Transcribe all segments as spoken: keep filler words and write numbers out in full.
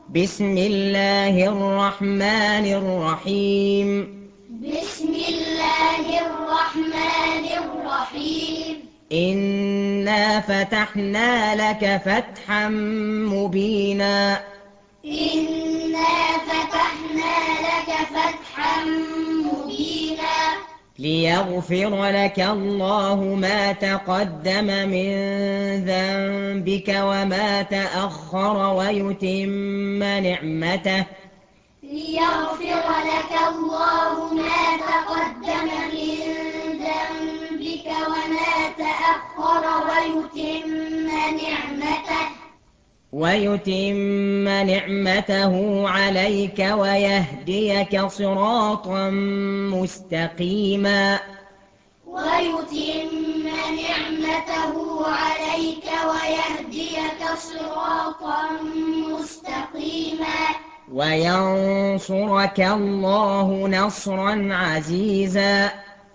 بسم الله الرحمن الرحيم بسم الله الرحمن الرحيم إنا فتحنا لك فتحا مبينا إنا فتحنا لك فتحا مبينا ليغفر لك الله ما تقدم من ذنبك وما تأخر ويتم نعمته ليغفر لك الله ما تقدم من ذنبك وما تأخر ويتم نعمته ويتم نعمته عليك ويهديك صراطا مستقيما ويتم نعمته عليك ويهديك صراطا مستقيما وينصرك الله نصرا عزيزا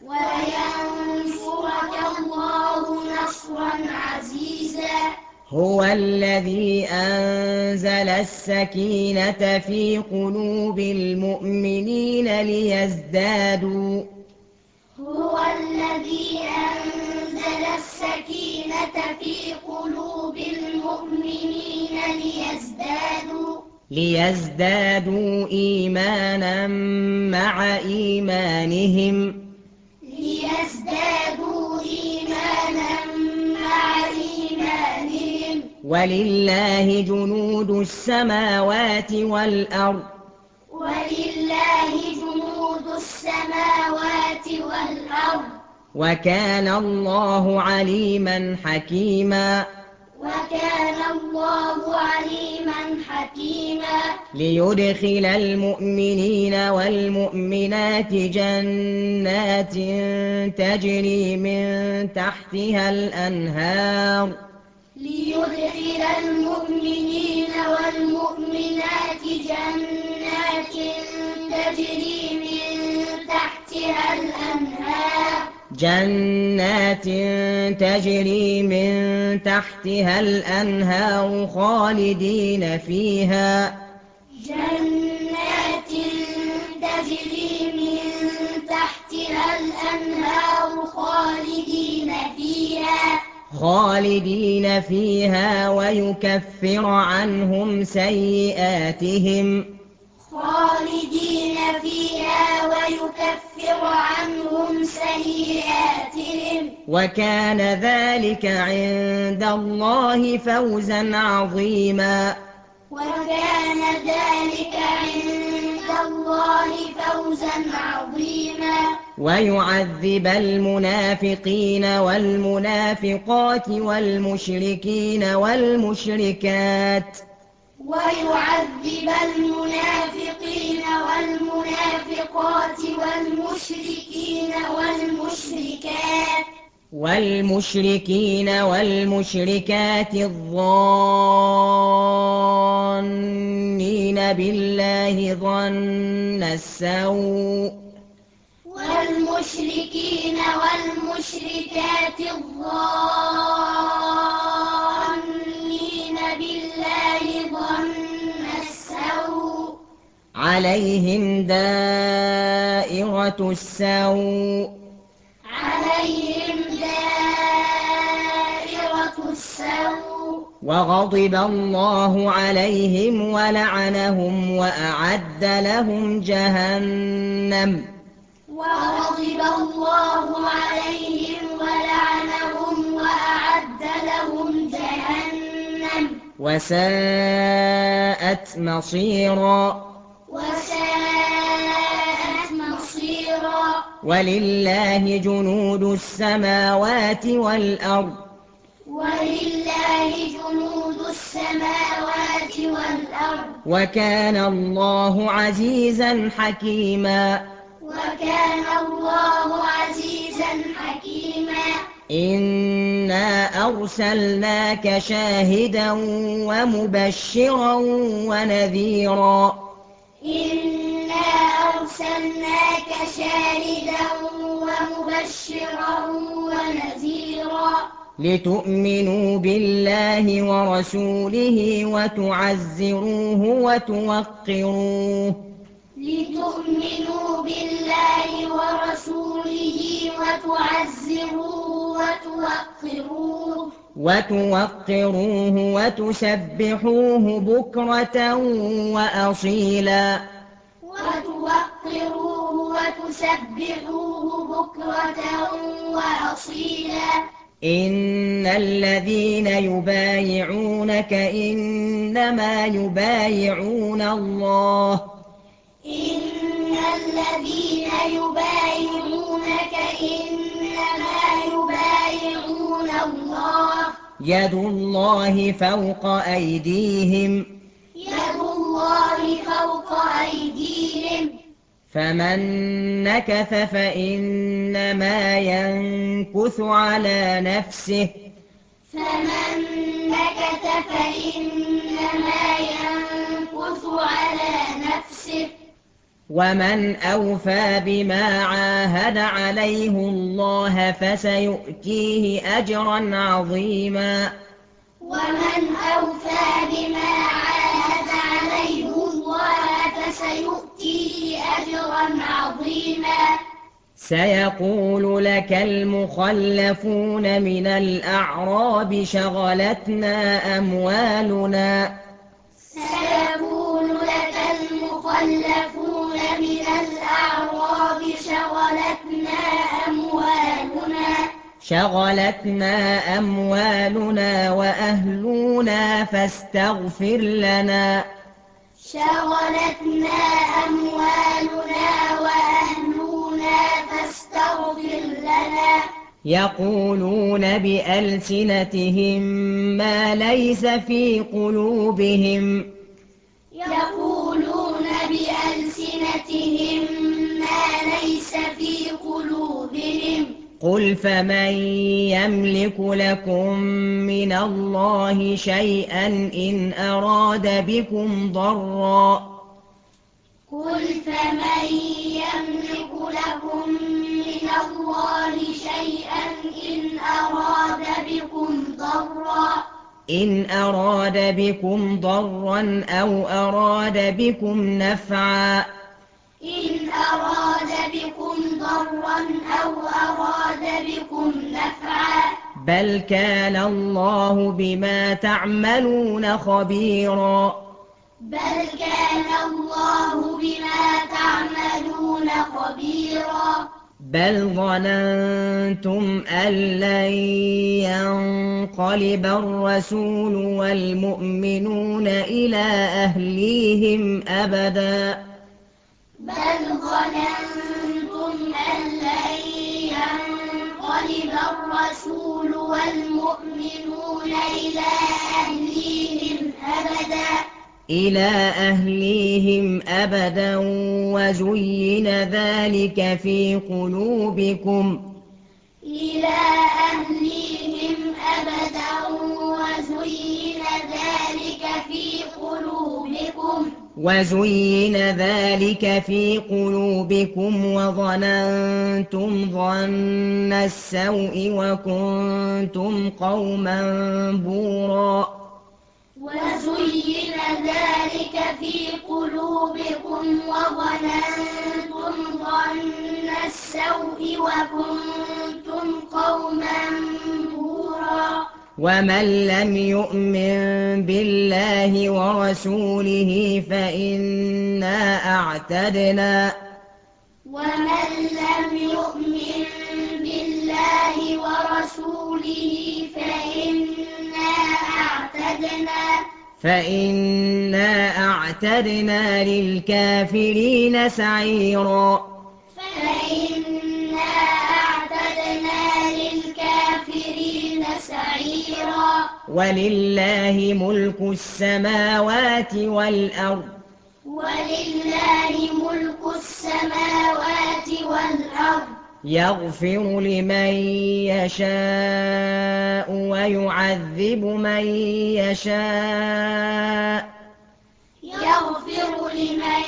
وينصرك الله نصرا عزيزا هو الذي أنزل السكينة في قلوب المؤمنين ليزدادوا هو الذي أنزل السكينة في قلوب المؤمنين ليزدادوا ليزدادوا إيمانا مع إيمانهم ليزدادوا إيمانا مع إيمانهم ولله جنود السماوات والأرض ولله جنود السماوات والأرض وكان الله عليما حكيما وكان الله عليما حكيما ليدخل المؤمنين والمؤمنات جنات تجري من تحتها الأنهار ليدخل المؤمنين والمؤمنات جنات تجري من تحتها الأنهار جنات تجري من تحتها الأنهار خالدين فيها جنات تجري من تحتها الأنهار خالدين فيها خالدين فيها ويكفر عنهم سيئاتهم خالدين فيها ويكفر عنهم سيئاتهم وكان ذلك عند الله فوزا عظيما وكان ذلك عند الله فوزا عظيما ويعذب المنافقين والمنافقات والمشركين والمشركات ويعذب المنافقين والمنافقات والمشركين والمشركات والمشركين والمشركات الظانين بالله ظن السوء والمشركين والمشركات الظانين بالله ظن السوء عليهم دائرة السوء عليهم دائرة السوء وغضب الله عليهم ولعنهم وأعد لهم جهنم وغضب الله عليهم ولعنهم وأعد لهم جهنم وساءت مصيرا وساءت مصيرا ولله جنود السماوات والأرض ولله جنود السماوات والأرض وكان الله عزيزا حكيما وكان الله عزيزا حكيما إنا أرسلناك شاهدا ومبشرا ونذيرا إنا أرسلناك شاهدا ومبشرا ونذيرا لتؤمنوا بالله ورسوله وتعزروه وتوقروه لتؤمنوا بالله ورسوله وتعزروه وتوقروه وتوقروه وتسبحوه بكرة وأصيلا وتوقروه وتسبحوه بكرة وأصيلا إن الذين يبايعونك إنما يبايعون الله إن الذين يبايعونك إنما يبايعون الله يد الله فوق أيديهم يد الله فوق أيديهم فمن نكث فإنما ينكث على نفسه فمن نكث فإنما ينكث على نفسه ومن أوفى بما عاهد عليه الله فسيؤتيه أجرا عظيما ومن أوفى بما عاهد عليه الله فسيؤتيه أجرا عظيما سيقول لك المخلفون من الأعراب شغلتنا أموالنا سيقول لك المخلفون من الأعراب شغلتنا أموالنا شغلتنا أموالنا وأهلنا فاستغفر لنا شغلتنا أموالنا وأهلنا فاستغفر لنا يقولون بألسنتهم ما ليس في قلوبهم يقولون بألسنتهم ما ليس في قلوبهم قل فمن يملك لكم من الله شيئا إن أراد بكم ضرا قل فمن يملك لكم من الله شيئا إن أراد بكم ضرا إن أراد بكم ضرا أو أراد بكم نفعا إن أراد بكم ضرا أو أراد بكم نفعا بل كان الله بما تعملون خبيرا بل كان الله بما تعملون خبيرا بل ظننتم أن لن ينقلب الرسول والمؤمنون إلى أهليهم أبدا بل ظننتم أن لن ينقلب الرسول والمؤمنون إلى أهليهم أبدا إلى أهليهم أبدا وزين ذلك في قلوبكم إلى أهليهم أبدا وزين ذلك في قلوبكم وزين ذلك في قلوبكم وظننتم ظن السوء وكنتم قوما بورا وزين ذلك في قلوبكم وظننتم ظن السوء وكنتم قوما بورا ومن لم يؤمن بالله ورسوله فإنا أعتدنا ومن لم يؤمن بالله ورسوله فإنا أعتدنا فإنا أعتدنا للكافرين سعيرا فإنا أعتدنا للكافرين سعيرا ولله ملك السماوات والأرض ولله ملك السماوات والأرض يغفر لمن يشاء ويعذب من يشاء يغفر لمن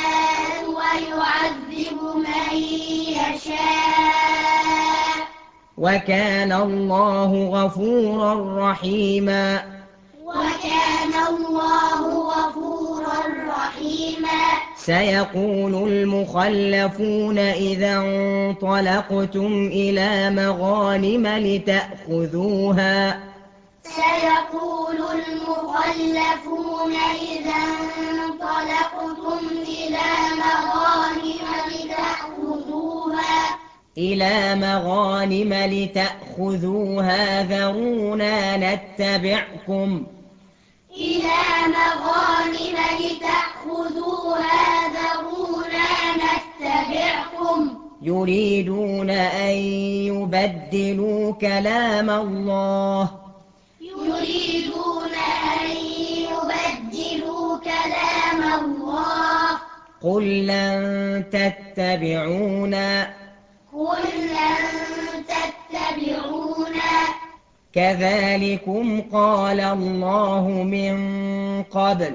يشاء ويعذب من يشاء وكان الله غفورا رحيما وكان الله غفورا رحيما سيقول المخلفون إذا انطلقتم إلى مغانم لتأخذوها سيقول المخلفون إذا انطلقتم إلى مغانم لتأخذوها إلى مغانم لتأخذوها ذرونا نتبعكم إلى مغانم لتأخذوها ذرونا نتبعكم يريدون أن يبدلوا كلام الله يريدون أن يبدلوا كلام الله قل لن تتبعونا قل لن تتبعونا كذلكم قال الله من قبل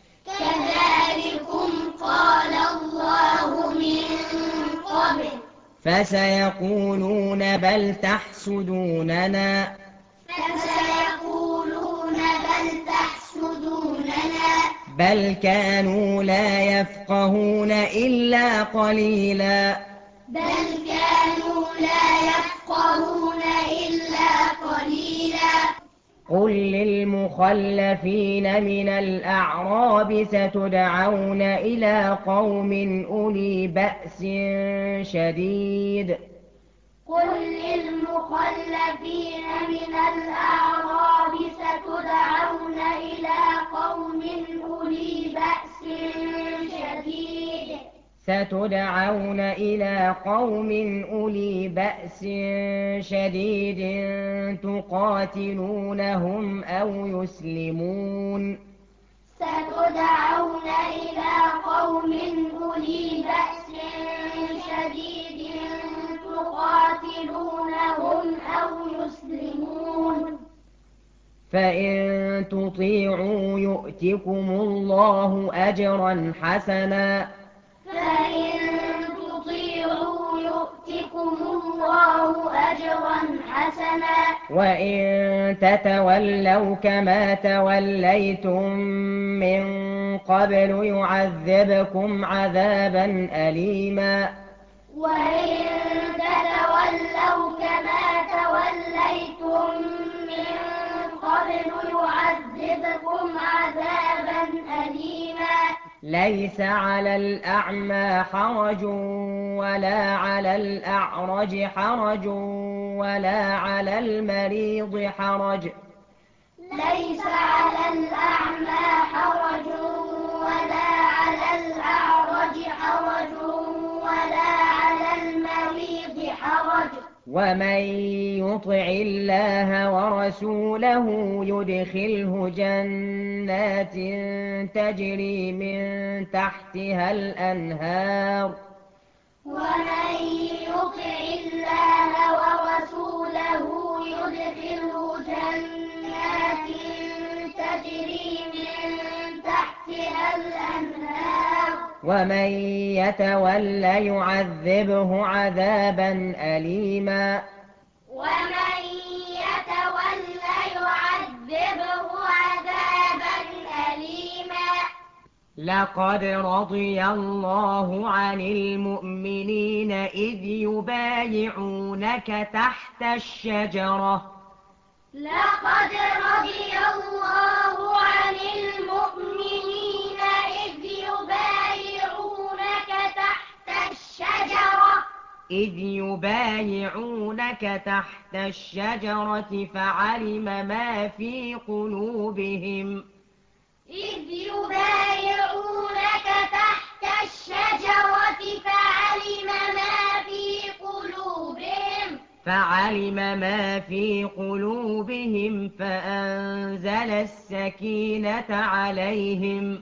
كذلكم قال الله من قبل فسيقولون بل تحسدوننا فسيقولون بل تحسدوننا بل كانوا لا يفقهون إلا قليلا بل كانوا لا يفقهون إلا قليلا قل للمخلفين من الأعراب ستدعون إلى قوم أولي بأس شديد قل للمخلفين من الأعراب ستدعون إلى قوم أولي بأس شديد ستدعون إلى قوم أولي بأس شديد تقاتلونهم أو يسلمون ستدعون إلى قوم أولي بأس شديد تقاتلونهم أو يسلمون فإن تطيعوا يؤتكم الله أجرا حسنا فإن تطيعوا يؤتكم الله أجرا حسنا وإن تتولوا كما توليتم من قبل يعذبكم عذابا أليما وإن تتولوا كما توليتم من قبل يعذبكم عذابا أليما ليس على الأعمى حرج ولا على الأعرج حرج ولا على المريض حرج ليس على الأعمى حرج ولا على الأعرج حرج ولا على المريض حرج ومن يطع الله ورسوله يدخله جنات تجري من تحتها الأنهار ومن يطع الله ورسوله يدخله جنات تجري من تحتها الأنهار ومن يتول يعذبه عذابا أليما ومن يتول يعذبه عذابا أليما لقد رضي الله عن المؤمنين إذ يبايعونك تحت الشجرة لقد رضي الله عن المؤمنين إذ يبايعونك تحت الشجرة إذ يبايعونك تحت الشجرة فعلم ما في قلوبهم إذ يبايعونك تحت الشجرة فعلم ما في قلوبهم فعلم ما في قلوبهم فأنزل السكينة عليهم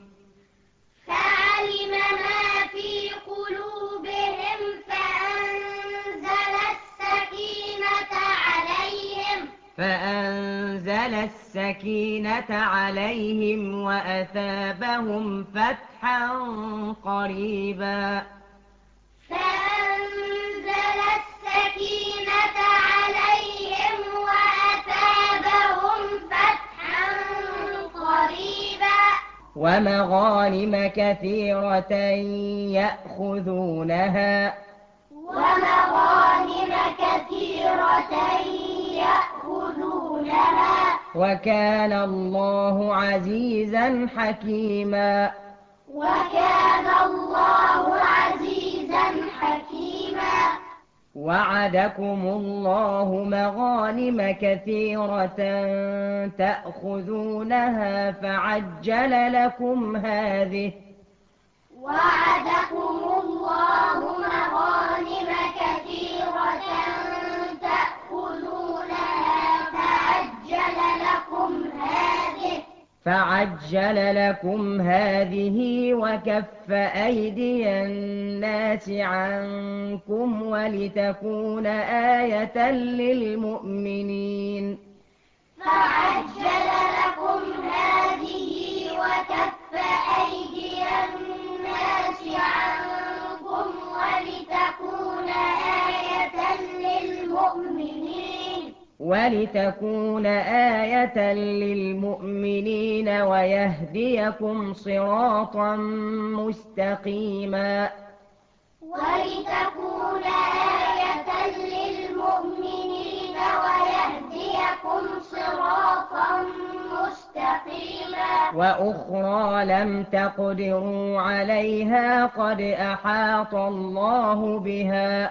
فعلم ما في قلوبهم فأنزل السكينة عليهم فأنزل السكينة عليهم وأثابهم فتحا قريبا فأنزل السكينة عليهم ومغانم كثيرة يأخذونها ومغانم كثيرة يأخذونها وكان الله عزيزا حكيما وكان الله عزيزا حكيما وعدكم الله مغانم كثيرة تأخذونها فعجل لكم هذه وعدكم الله مغانم كثيرة تأخذونها فعجل لكم هذه فعجل لكم هذه وكف أيدي الناس عنكم ولتكون آية للمؤمنين فعجل لكم هذه وكف أيدي الناس عنكم ولتكون آية للمؤمنين ولتكون آية للمؤمنين ويهديكم صراطا مستقيما ولتكون آية للمؤمنين ويهديكم صراطا مستقيما وأخرى لم تقدروا عليها قد أحاط الله بها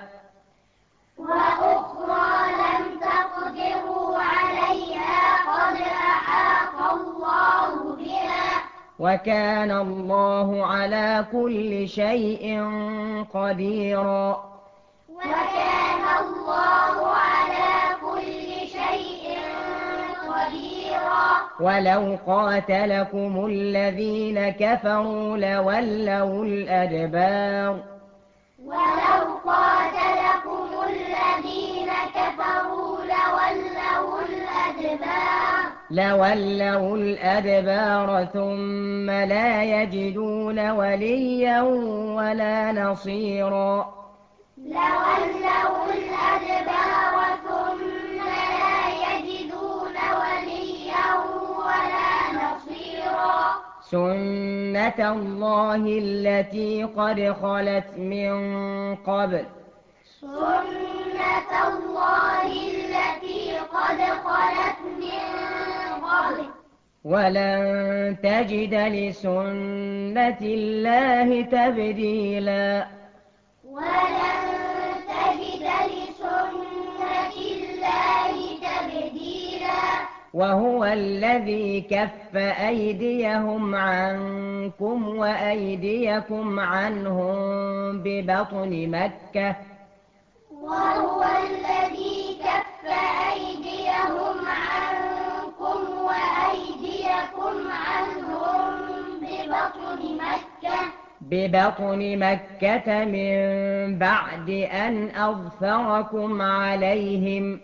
وأخرى لم تقدروا عليها قد أحاط الله بها وكان الله على كل شيء قديرا وكان الله على كل شيء قديرا ولو قاتلكم الذين كفروا لولوا الأدبار ولو قاتلكم الذين كفروا لولوا الأدبار لولوا الأدبار ثم لا يجدون وليا ولا نصيرا لولوا الأدبار ثم لا يجدون وليا ولا نصيرا سنة الله التي قد خلت من قبل سنة الله التي قد خلت من قبل ولن تجد لسنة الله تبديلا ولن تجد لسنة الله تبديلا وهو الذي كف أيديهم عنكم وأيديكم عنهم ببطن مكة وهو الذي كف أيديهم عنكم وأيديكم عنهم ببطن مكة ببطن مكة من بعد أن أظفركم عليهم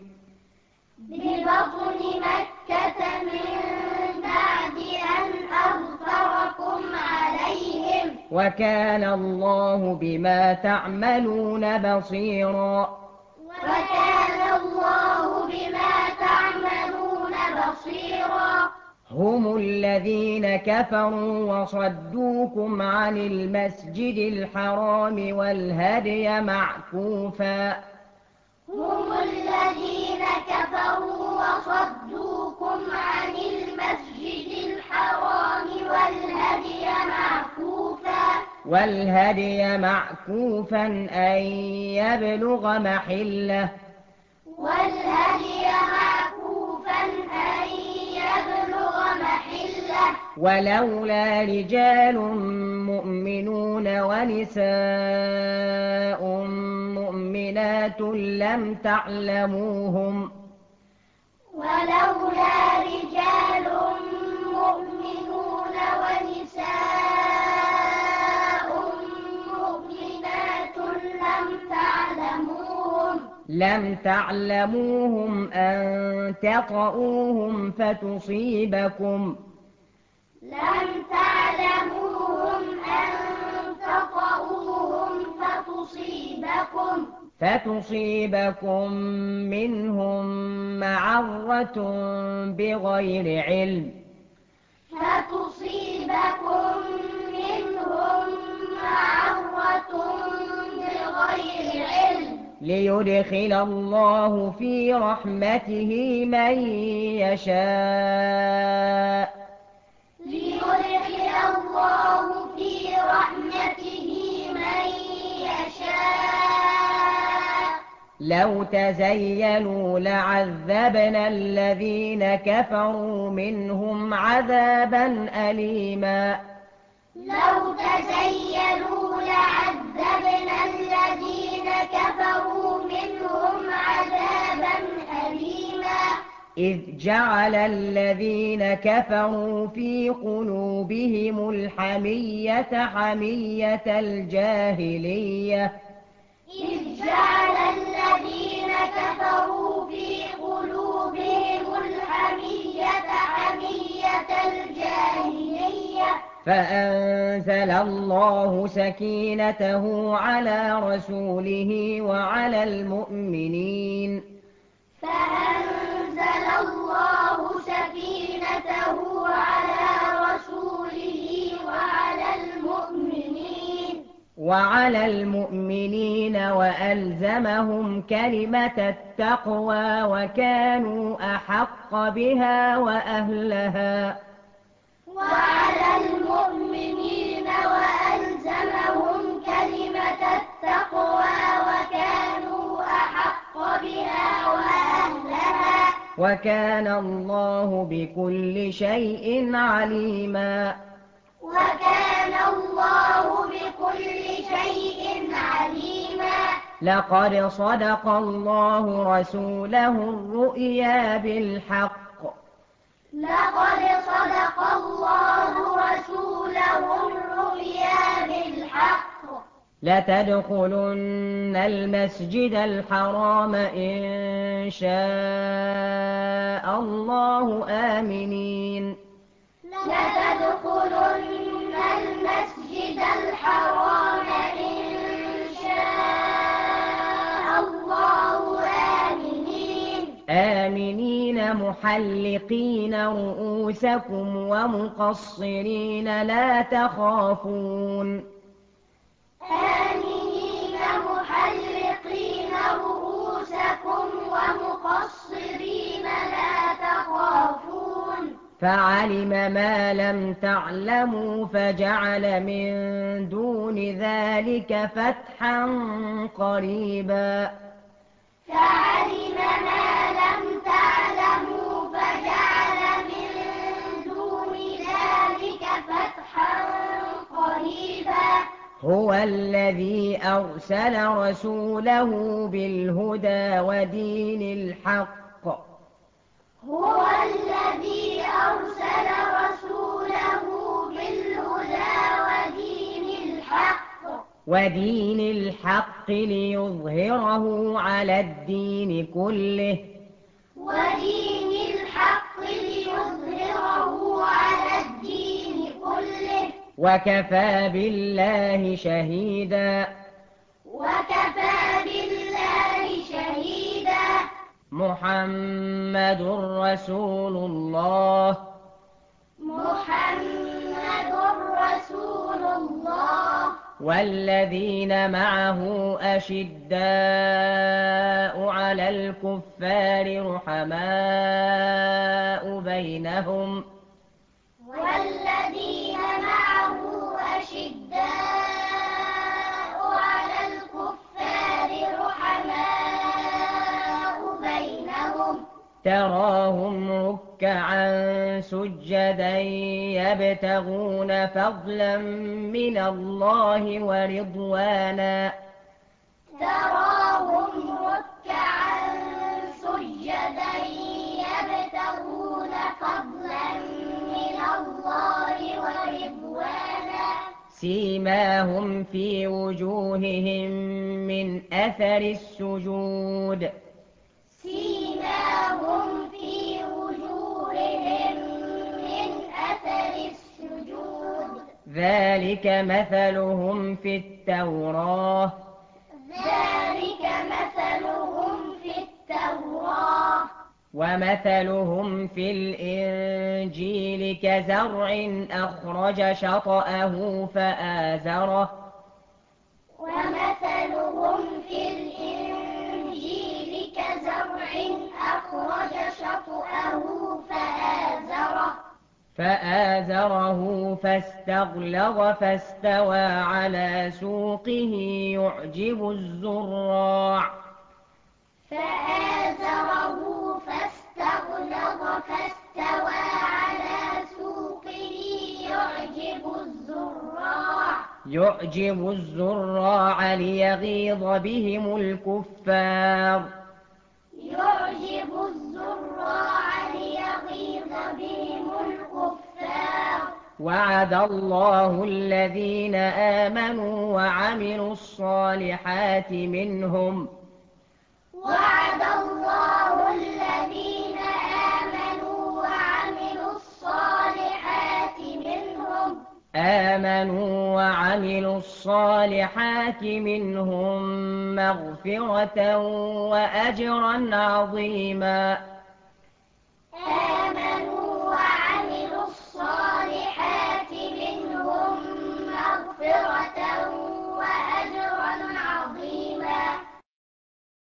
ببطن مكة من بعد أن أظفركم عليهم وكان الله بما تعملون بصيرا وكان الله بما تعملون بصيرا هم الذين كفروا وصدوكم عن المسجد الحرام والهدي معكوفا هم الذين كفروا وصدوكم عن المسجد الحرام والهدي معكوفا والهدي معكوفا أن يبلغ محله والهدي معكوفا أن يبلغ محله ولولا رجال مؤمنون ونساء مؤمنات لم تعلموهم ولولا رجال مؤمنون ونساء مؤمنات لم تعلموهم لم تعلموهم أن تطؤوهم فتصيبكم لم تعلموهم أن تطؤوهم فتصيبكم فتصيبكم منهم معرة بغير علم فتصيبكم ليدخل الله في رحمته من يشاء ليدخل الله في رحمته من يشاء لو تزيلوا لعذبنا الذين كفروا منهم عذابا أليما لو تزيلوا لعذبنا الذين كفروا منهم عذابا أليما إذ جعل الذين كفروا في قلوبهم الحمية حمية الجاهلية إذ جعل الذين كفروا في قلوبهم الحمية حمية الجاهلية فأنزل الله سكينته على رسوله وعلى المؤمنين فأنزل الله سكينته على رسوله وعلى المؤمنين وعلى المؤمنين وألزمهم كلمة التقوى وكانوا أحق بها وأهلها وعلى المؤمنين وألزمهم كلمة التقوى وكانوا أحق بها وأهلها وكان الله بكل شيء عليما وكان الله بكل شيء عليما لقد صدق الله رسوله الرؤيا بالحق لقد صدق الله رسوله الرؤيا بالحق لتدخلن المسجد الحرام إن شاء الله آمنين لتدخلن المسجد الحرام إن شاء الله آمنين آمنين محلقين رؤوسكم ومقصرين لا تخافون آمنين محلقين رؤوسكم ومقصرين لا تخافون فعلم ما لم تعلموا فجعل من دون ذلك فتحا قريبا فعلم ما لم تعلموا فجعل من دون ذلك فتحا قريبا هو الذي أرسل رسوله بالهدى ودين الحق هو الذي أرسل رسوله بالهدى ودين الحق ودين الحق ليظهره على الدين كله ودين الحق ليظهره على الدين كله وكفى بالله شهيدا وكفى بالله شهيدا محمد رسول الله محمد رسول الله والذين معه أشداء على الكفار رحماء بينهم والذين معه أشداء على الكفار رحماء بينهم تراهم ركعا سجدا يبتغون فضلا من الله ورضوانا تراهم ركعا سجدا يبتغون فضلا من الله ورضوانا سيماهم في وجوههم من أثر السجود سيماهم في وجوههم من أثر السجود ذلك مثلهم في التوراة ذلك مثلهم في التوراة ومثلهم في الإنجيل كزرع أخرج شطأه فآزره ومثلهم في الإنجيل فآزره فاستغلظ فاستوى على سوقه يعجب الزراع فآزره فاستغلظ فاستوى على سوقه يعجب الزراع يعجب الزراع ليغيظ بهم الكفار يعجب الزراع ليغيظ بهم الكفار وعد الله الذين آمنوا وعملوا الصالحات منهم وعد الله الذين آمنوا وعملوا الصالحات منهم آمنوا وعملوا الصالحات منهم مغفرة وأجرا عظيما